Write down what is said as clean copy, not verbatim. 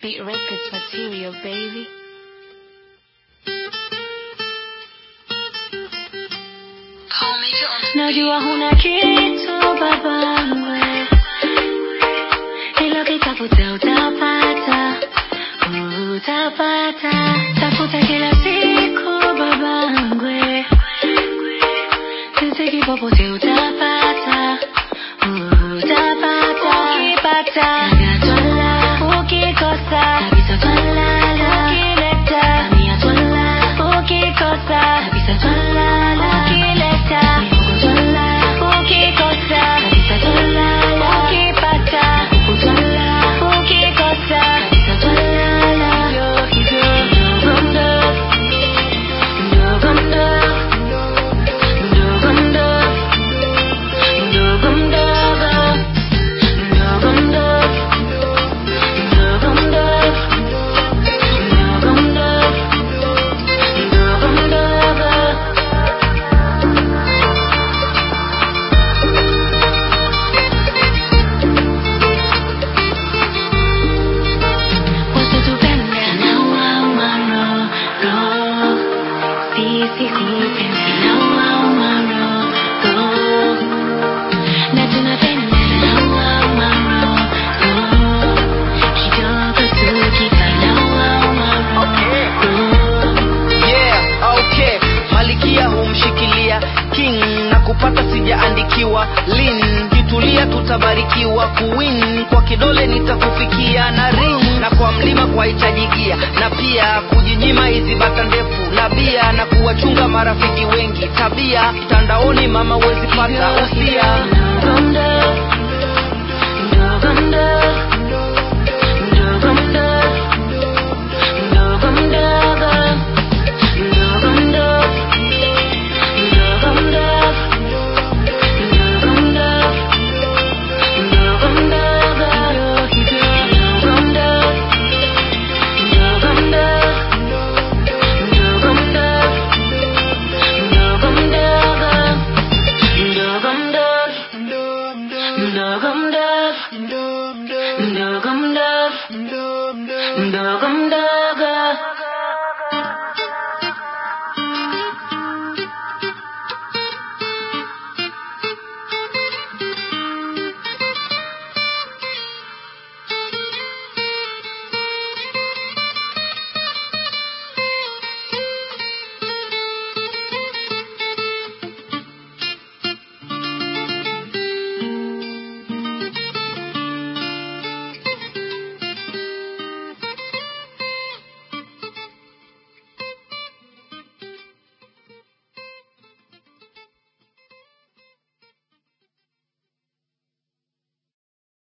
Beat Records material, baby. Najua huna kitu babangwe, ila ukitafuta utapata, utapata. Tafuta kila siku babangwe, sisi popote utapata, utapata. Ukipata twala, ukikosa kabisa twala, ukileta mia twala, ukikosa kabisa twala, ukileta Lin, kitulia tutabarikiwa kuwin, kwa kidole nitakufikia na ring, na kwa mlima kwa itajigia, na pia kujinyima hizi bata ndefu na bia, na kuwachunga marafiki wengi tabia, mtandaoni mama wezi pata usia. Ndogum dove,